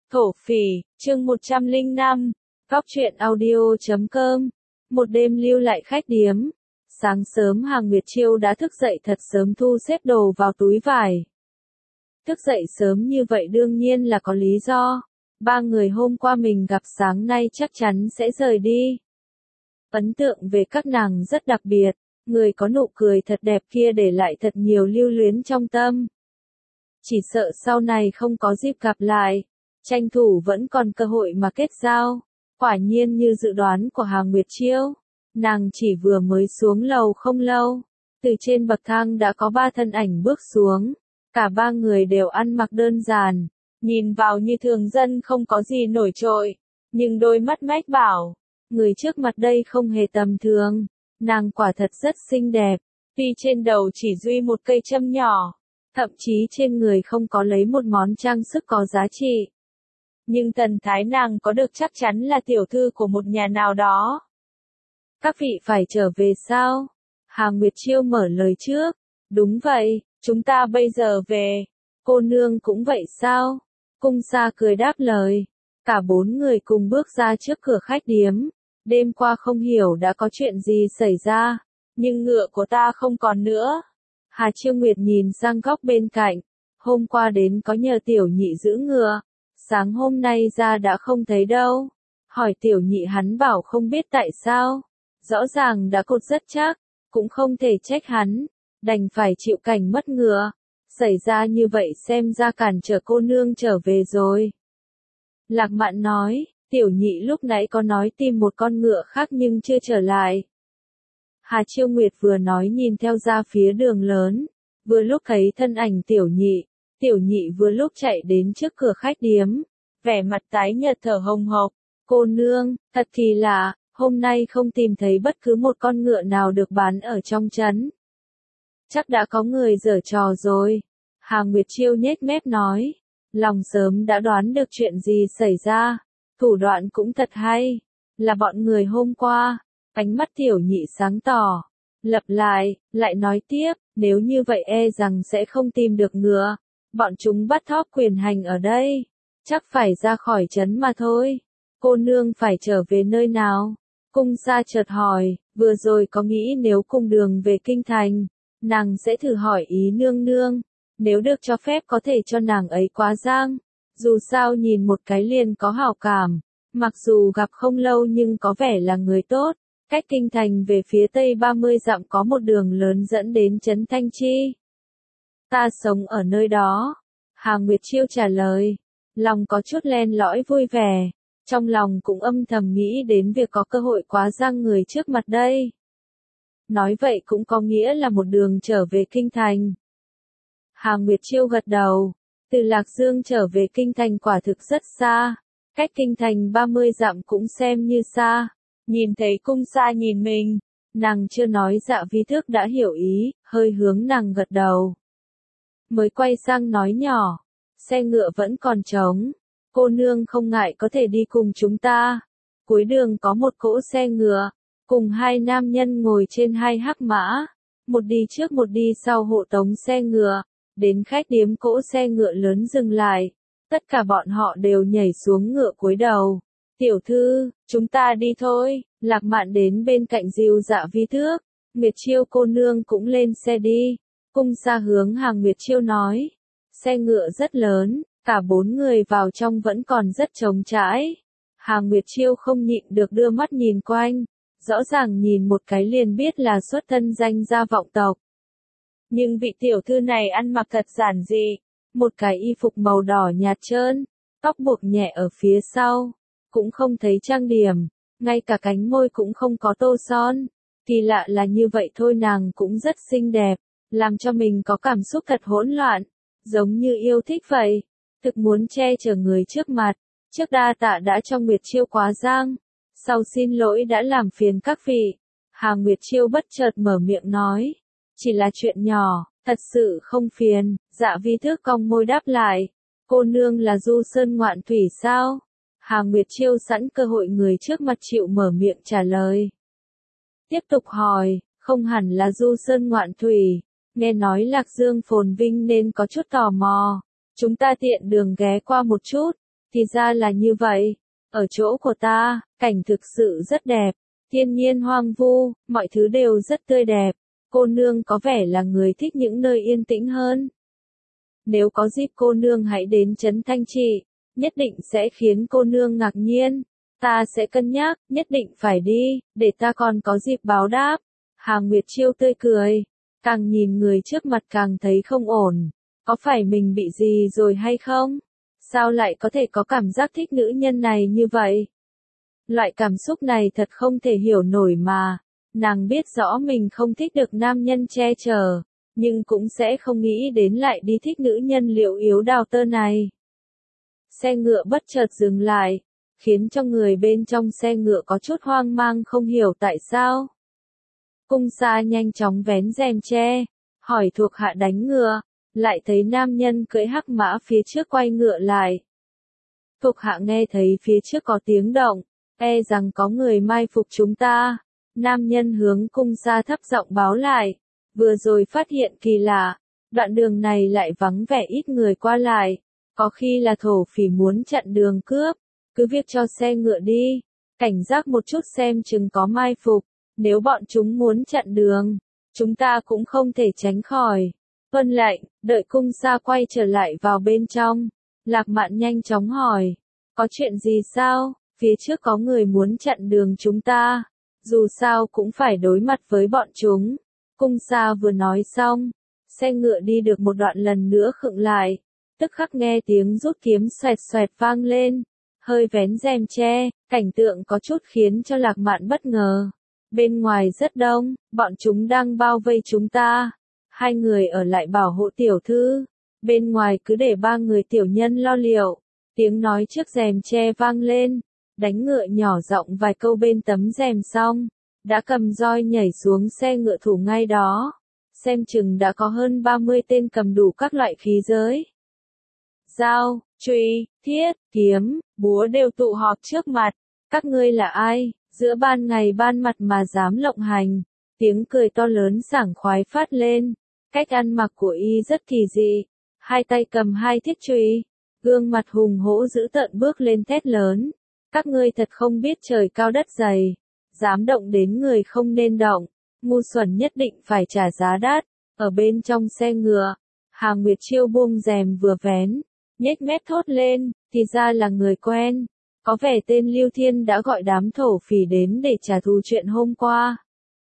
Thổ phỉ, chương 105, Góc truyện audio.com. Một đêm lưu lại khách điếm. Sáng sớm Hàng Nguyệt Chiêu đã thức dậy thật sớm thu xếp đồ vào túi vải. Thức dậy sớm như vậy đương nhiên là có lý do. Ba người hôm qua mình gặp sáng nay chắc chắn sẽ rời đi. Ấn tượng về các nàng rất đặc biệt, người có nụ cười thật đẹp kia để lại thật nhiều lưu luyến trong tâm. Chỉ sợ sau này không có dịp gặp lại, tranh thủ vẫn còn cơ hội mà kết giao. Quả nhiên như dự đoán của Hàng Nguyệt Chiêu, nàng chỉ vừa mới xuống lầu không lâu, từ trên bậc thang đã có ba thân ảnh bước xuống. Cả ba người đều ăn mặc đơn giản, nhìn vào như thường dân không có gì nổi trội, nhưng đôi mắt mách bảo, người trước mặt đây không hề tầm thường, nàng quả thật rất xinh đẹp, tuy trên đầu chỉ duy một cây châm nhỏ, thậm chí trên người không có lấy một món trang sức có giá trị. Nhưng thần thái nàng có được chắc chắn là tiểu thư của một nhà nào đó. Các vị phải trở về sao? Hàng Nguyệt Chiêu mở lời trước. Đúng vậy, chúng ta bây giờ về. Cô nương cũng vậy sao? Cung Sa cười đáp lời. Cả bốn người cùng bước ra trước cửa khách điếm. Đêm qua không hiểu đã có chuyện gì xảy ra, nhưng ngựa của ta không còn nữa. Hà Chiêu Nguyệt nhìn sang góc bên cạnh. Hôm qua đến có nhờ tiểu nhị giữ ngựa. Sáng hôm nay ra đã không thấy đâu. Hỏi tiểu nhị hắn bảo không biết tại sao. Rõ ràng đã cột rất chắc, cũng không thể trách hắn, đành phải chịu cảnh mất ngựa. Xảy ra như vậy xem ra cản trở cô nương trở về rồi. Lạc Mạn nói, tiểu nhị lúc nãy có nói tìm một con ngựa khác nhưng chưa trở lại. Hà Chiêu Nguyệt vừa nói nhìn theo ra phía đường lớn, vừa lúc thấy thân ảnh tiểu nhị vừa lúc chạy đến trước cửa khách điếm, vẻ mặt tái nhợt thở hồng hộc. Cô nương, thật kỳ lạ, hôm nay không tìm thấy bất cứ một con ngựa nào được bán ở trong trấn. Chắc đã có người giở trò rồi. Hàng Nguyệt Chiêu nhếch mép nói, lòng sớm đã đoán được chuyện gì xảy ra, thủ đoạn cũng thật hay, là bọn người hôm qua. Ánh mắt tiểu nhị sáng tỏ, lặp lại nói tiếp, nếu như vậy e rằng sẽ không tìm được ngựa. Bọn chúng bắt thóp quyền hành ở đây, chắc phải ra khỏi trấn mà thôi. Cô nương phải trở về nơi nào? Cung Sa chợt hỏi, vừa rồi có nghĩ nếu cùng đường về kinh thành, nàng sẽ thử hỏi ý nương nương, nếu được cho phép có thể cho nàng ấy quá giang. Dù sao nhìn một cái liền có hảo cảm, mặc dù gặp không lâu nhưng có vẻ là người tốt. Cách kinh thành về phía tây 30 dặm có một đường lớn dẫn đến trấn Thanh Chi. Ta sống ở nơi đó. Hàng Nguyệt Chiêu trả lời, lòng có chút len lỏi vui vẻ, trong lòng cũng âm thầm nghĩ đến việc có cơ hội quá giang người trước mặt đây. Nói vậy cũng có nghĩa là một đường trở về kinh thành. Hàng Nguyệt Chiêu gật đầu, từ Lạc Dương trở về kinh thành quả thực rất xa, cách kinh thành 30 dặm cũng xem như xa. Nhìn thấy Cung Sa nhìn mình, nàng chưa nói Dạ Vi Thước đã hiểu ý, hơi hướng nàng gật đầu. Mới quay sang nói nhỏ, xe ngựa vẫn còn trống, cô nương không ngại có thể đi cùng chúng ta. Cuối đường có một cỗ xe ngựa, cùng hai nam nhân ngồi trên hai hắc mã, một đi trước một đi sau hộ tống xe ngựa, đến khách điếm cỗ xe ngựa lớn dừng lại, tất cả bọn họ đều nhảy xuống ngựa cúi đầu. Tiểu thư, chúng ta đi thôi. Lạc Mạn đến bên cạnh dìu Dạ Vi Thước, Nguyệt Chiêu cô nương cũng lên xe đi. Cung Sa hướng Hàng Nguyệt Chiêu nói, xe ngựa rất lớn, cả bốn người vào trong vẫn còn rất trống trải. Hàng Nguyệt Chiêu không nhịn được đưa mắt nhìn quanh, rõ ràng nhìn một cái liền biết là xuất thân danh gia vọng tộc. Nhưng vị tiểu thư này ăn mặc thật giản dị, một cái y phục màu đỏ nhạt trơn, tóc buộc nhẹ ở phía sau, cũng không thấy trang điểm, ngay cả cánh môi cũng không có tô son. Kỳ lạ là như vậy thôi nàng cũng rất xinh đẹp, làm cho mình có cảm xúc thật hỗn loạn, giống như yêu thích vậy, thực muốn che chở người trước mặt. Trước đa tạ đã cho Nguyệt Chiêu quá giang, sau xin lỗi đã làm phiền các vị. Hàng Nguyệt Chiêu bất chợt mở miệng nói, chỉ là chuyện nhỏ, thật sự không phiền. Dạ Vi Thước cong môi đáp lại, cô nương là du sơn ngoạn thủy sao? Hàng Nguyệt Chiêu sẵn cơ hội người trước mặt chịu mở miệng trả lời. Tiếp tục hỏi, không hẳn là du sơn ngoạn thủy, nghe nói Lạc Dương phồn vinh nên có chút tò mò. Chúng ta tiện đường ghé qua một chút, Thì ra là như vậy. Ở chỗ của ta, cảnh thực sự rất đẹp. Thiên nhiên hoang vu, mọi thứ đều rất tươi đẹp. Cô nương có vẻ là người thích những nơi yên tĩnh hơn. Nếu có dịp cô nương hãy đến Trấn Thanh Trị, nhất định sẽ khiến cô nương ngạc nhiên. Ta sẽ cân nhắc, nhất định phải đi, để ta còn có dịp báo đáp. Hà Nguyệt Chiêu tươi cười, càng nhìn người trước mặt càng thấy không ổn. Có phải mình bị gì rồi hay không? Sao lại có thể có cảm giác thích nữ nhân này như vậy? Loại cảm xúc này thật không thể hiểu nổi mà. Nàng biết rõ mình không thích được nam nhân che chở, nhưng cũng sẽ không nghĩ đến lại đi thích nữ nhân liệu yếu đào tơ này. Xe ngựa bất chợt dừng lại, khiến cho người bên trong xe ngựa có chút hoang mang không hiểu tại sao. Cung Sa nhanh chóng vén rèm che, hỏi thuộc hạ đánh ngựa, lại thấy nam nhân cưỡi hắc mã phía trước quay ngựa lại. Thuộc hạ nghe thấy phía trước có tiếng động, e rằng có người mai phục chúng ta. Nam nhân hướng Cung Sa thấp giọng báo lại, vừa rồi phát hiện kỳ lạ, đoạn đường này lại vắng vẻ ít người qua lại, có khi là thổ phỉ muốn chặn đường cướp, cứ việc cho xe ngựa đi, cảnh giác một chút xem chừng có mai phục, nếu bọn chúng muốn chặn đường, chúng ta cũng không thể tránh khỏi. Vân lệnh, đợi Cung Sa quay trở lại vào bên trong, Lạc Mạn nhanh chóng hỏi, có chuyện gì sao, phía trước có người muốn chặn đường chúng ta. Dù sao cũng phải đối mặt với bọn chúng. Cung Sa vừa nói xong, xe ngựa đi được một đoạn lần nữa khựng lại, tức khắc nghe tiếng rút kiếm xoẹt xoẹt vang lên, hơi vén rèm che, cảnh tượng có chút khiến cho Lạc Mạn bất ngờ. Bên ngoài rất đông, bọn chúng đang bao vây chúng ta. Hai người ở lại bảo hộ tiểu thư, bên ngoài cứ để ba người tiểu nhân lo liệu. Tiếng nói trước rèm che vang lên. Đánh ngựa nhỏ giọng vài câu bên tấm rèm xong, đã cầm roi nhảy xuống xe ngựa thủ ngay đó. Xem chừng đã có hơn 30 tên cầm đủ các loại khí giới. Dao, chùy, thiết, kiếm, búa đều tụ họp trước mặt. Các ngươi là ai, giữa ban ngày ban mặt mà dám lộng hành? Tiếng cười to lớn sảng khoái phát lên. Cách ăn mặc của y rất kỳ dị. Hai tay cầm hai thiết chùy, gương mặt hùng hổ dữ tợn bước lên thét lớn. Các ngươi thật không biết trời cao đất dày, dám động đến người không nên động, ngu xuẩn nhất định phải trả giá đắt. Ở bên trong xe ngựa, Hà Nguyệt Chiêu buông rèm vừa vén, nhếch mép thốt lên, thì ra là người quen, có vẻ tên Lưu Thiên đã gọi đám thổ phỉ đến để trả thù chuyện hôm qua.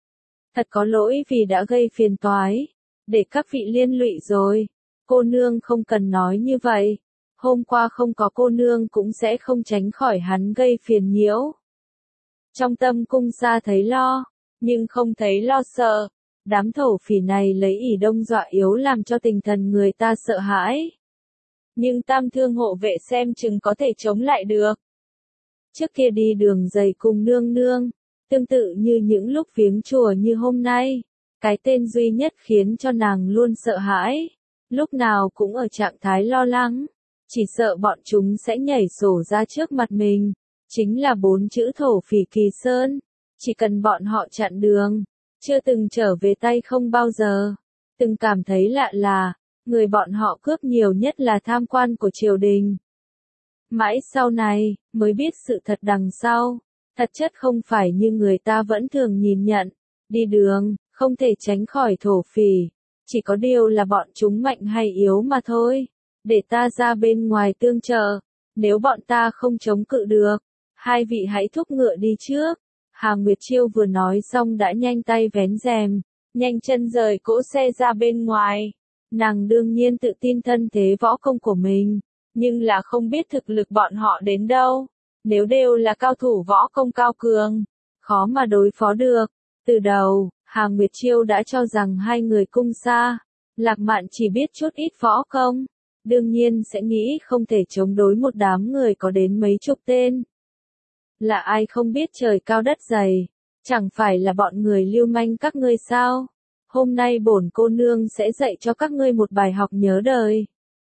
Thật có lỗi vì đã gây phiền toái, để các vị liên lụy rồi, cô nương không cần nói như vậy. Hôm qua không có cô nương cũng sẽ không tránh khỏi hắn gây phiền nhiễu. Trong tâm Cung Sa thấy lo, nhưng không thấy lo sợ. Đám thổ phỉ này lấy ỷ đông dọa yếu làm cho tinh thần người ta sợ hãi. Nhưng Tam Thương hộ vệ xem chừng có thể chống lại được. Trước kia đi đường dày cùng nương nương, tương tự như những lúc viếng chùa như hôm nay. Cái tên duy nhất khiến cho nàng luôn sợ hãi, lúc nào cũng ở trạng thái lo lắng. Chỉ sợ bọn chúng sẽ nhảy sổ ra trước mặt mình, chính là 4 chữ thổ phỉ Kỳ Sơn. Chỉ cần bọn họ chặn đường, chưa từng trở về tay không bao giờ. Từng cảm thấy lạ là, người bọn họ cướp nhiều nhất là tham quan của triều đình. Mãi sau này, mới biết sự thật đằng sau. Thật chất không phải như người ta vẫn thường nhìn nhận. Đi đường, không thể tránh khỏi thổ phỉ. Chỉ có điều là bọn chúng mạnh hay yếu mà thôi. Để ta ra bên ngoài tương trợ, nếu bọn ta không chống cự được, hai vị hãy thúc ngựa đi trước. Hà Nguyệt Chiêu vừa nói xong đã nhanh tay vén rèm, nhanh chân rời cỗ xe ra bên ngoài. Nàng đương nhiên tự tin thân thế võ công của mình, nhưng là không biết thực lực bọn họ đến đâu. Nếu đều là cao thủ võ công cao cường, khó mà đối phó được. Từ đầu, Hà Nguyệt Chiêu đã cho rằng hai người Cung Sa, Lạc Mạn chỉ biết chút ít võ công. Đương nhiên sẽ nghĩ không thể chống đối một đám người có đến mấy chục tên. Là ai không biết trời cao đất dày, chẳng phải là bọn người lưu manh các ngươi sao? Hôm nay bổn cô nương sẽ dạy cho các ngươi một bài học nhớ đời.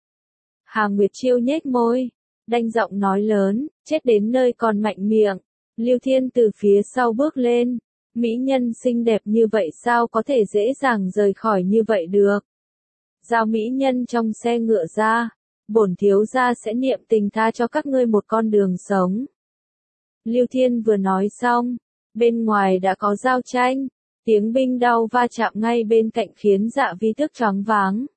Hà Nguyệt Chiêu nhếch môi, đanh giọng nói lớn, chết đến nơi còn mạnh miệng. Lưu Thiên từ phía sau bước lên, mỹ nhân xinh đẹp như vậy sao có thể dễ dàng rời khỏi như vậy được. Giao mỹ nhân trong xe ngựa ra, bổn thiếu gia sẽ niệm tình tha cho các ngươi một con đường sống. Lưu Thiên vừa nói xong, bên ngoài đã có giao tranh, tiếng binh đao va chạm ngay bên cạnh khiến Dạ Vi Tước choáng váng.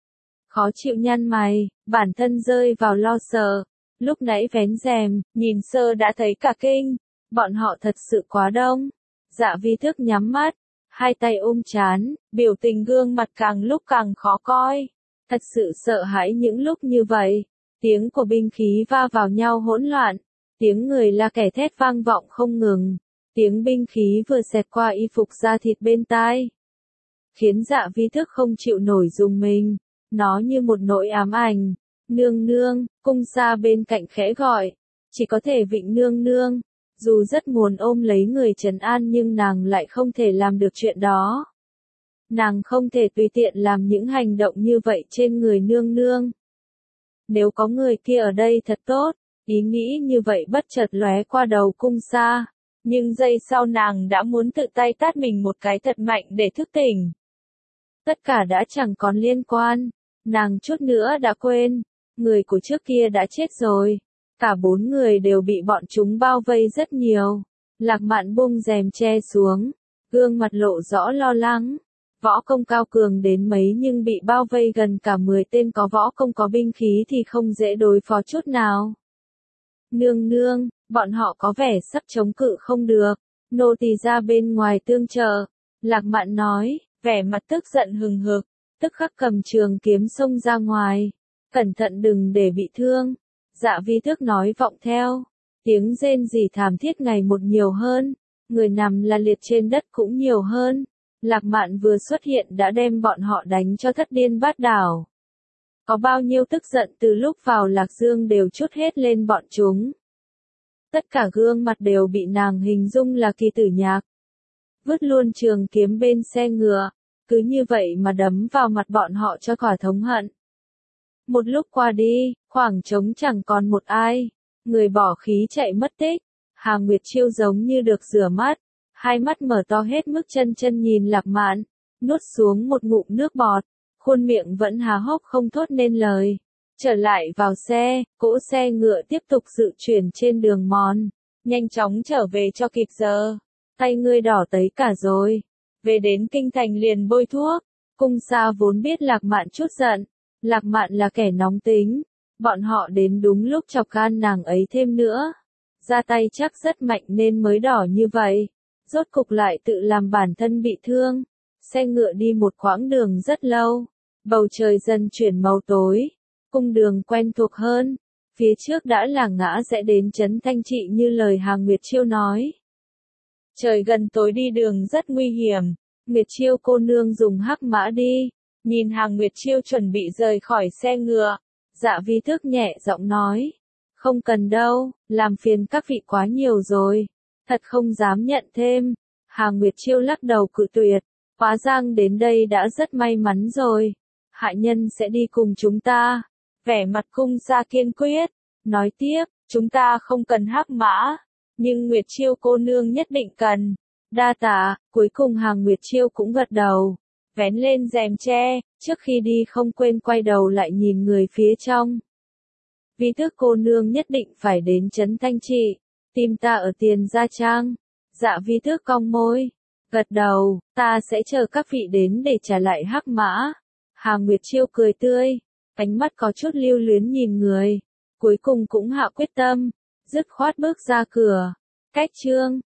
Khó chịu nhăn mày, bản thân rơi vào lo sợ, lúc nãy vén rèm, nhìn sơ đã thấy cả kinh, bọn họ thật sự quá đông. Dạ Vi Tước nhắm mắt, hai tay ôm trán, biểu tình gương mặt càng lúc càng khó coi. Thật sự sợ hãi những lúc như vậy, tiếng của binh khí va vào nhau hỗn loạn, tiếng người la kẻ thét vang vọng không ngừng, tiếng binh khí vừa xẹt qua y phục da thịt bên tai. Khiến Dạ Vi Tước không chịu nổi rùng mình, nó như một nỗi ám ảnh. Nương nương, cung xa bên cạnh khẽ gọi, chỉ có thể vịnh nương nương. Dù rất muốn ôm lấy người trấn an nhưng nàng lại không thể làm được chuyện đó. Nàng không thể tùy tiện làm những hành động như vậy trên người nương nương. Nếu có người kia ở đây thật tốt, ý nghĩ như vậy bất chợt lóe qua đầu cung xa. Nhưng giây sau nàng đã muốn tự tay tát mình một cái thật mạnh để thức tỉnh. Tất cả đã chẳng còn liên quan, nàng chút nữa đã quên, người của trước kia đã chết rồi. Cả 4 người đều bị bọn chúng bao vây rất nhiều. Lạc Mạn buông rèm che xuống, gương mặt lộ rõ lo lắng. Võ công cao cường đến mấy nhưng bị bao vây gần cả 10 tên có võ công có binh khí thì không dễ đối phó chút nào. Nương nương, bọn họ có vẻ sắp chống cự không được. Nô tỳ ra bên ngoài tương trợ. Lạc Mạn nói, vẻ mặt tức giận hừng hực, tức khắc cầm trường kiếm xông ra ngoài. Cẩn thận đừng để bị thương. Dạ Vi Tước nói vọng theo, tiếng rên rỉ thảm thiết ngày một nhiều hơn, người nằm la liệt trên đất cũng nhiều hơn. Lạc Mạn vừa xuất hiện đã đem bọn họ đánh cho thất điên bát đảo. Có bao nhiêu tức giận từ lúc vào Lạc Dương đều trút hết lên bọn chúng. Tất cả gương mặt đều bị nàng hình dung là Kỳ Tử Nhạc. Vứt luôn trường kiếm bên xe ngựa, cứ như vậy mà đấm vào mặt bọn họ cho quả thống hận. Một lúc qua đi, khoảng trống chẳng còn một ai, người bỏ khí chạy mất tích. Hà Nguyệt Chiêu giống như được rửa mắt, hai mắt mở to hết mức chân chân nhìn Lạc Mạn, nuốt xuống một ngụm nước bọt, khuôn miệng vẫn há hốc không thốt nên lời. Trở lại vào xe, cỗ xe ngựa tiếp tục dự chuyển trên đường mòn, nhanh chóng trở về cho kịp giờ. Tay ngươi đỏ tấy cả rồi, về đến kinh thành liền bôi thuốc. Cung Sa vốn biết Lạc Mạn chút giận, Lạc Mạn là kẻ nóng tính, bọn họ đến đúng lúc chọc gan nàng ấy thêm nữa. Ra tay chắc rất mạnh nên mới đỏ như vậy, rốt cục lại tự làm bản thân bị thương. Xe ngựa đi một quãng đường rất lâu, bầu trời dần chuyển màu tối, cung đường quen thuộc hơn, phía trước đã là ngã rẽ đến trấn Thanh Trị như lời Hà Nguyệt Chiêu nói. Trời gần tối đi đường rất nguy hiểm, Nguyệt Chiêu cô nương dùng hắc mã đi. Nhìn Hà Nguyệt Chiêu chuẩn bị rời khỏi xe ngựa, Dạ Vi Tước nhẹ giọng nói, không cần đâu, làm phiền các vị quá nhiều rồi, thật không dám nhận thêm. Hà Nguyệt Chiêu lắc đầu cự tuyệt, hóa giang đến đây đã rất may mắn rồi, hạ nhân sẽ đi cùng chúng ta. Vẻ mặt Cung Sa kiên quyết, nói tiếp, chúng ta không cần hắc mã, nhưng Nguyệt Chiêu cô nương nhất định cần. Đa tạ. Cuối cùng Hà Nguyệt Chiêu cũng gật đầu, vén lên rèm tre, trước khi đi không quên quay đầu lại nhìn người phía trong. Vi Tước cô nương nhất định phải đến trấn Thanh Trị, tìm ta ở Tiền Gia Trang. Dạ Vi Tước cong môi, gật đầu, ta sẽ chờ các vị đến để trả lại hắc mã. Hà Nguyệt Chiêu cười tươi, ánh mắt có chút lưu luyến nhìn người, cuối cùng cũng hạ quyết tâm, dứt khoát bước ra cửa. Cách chương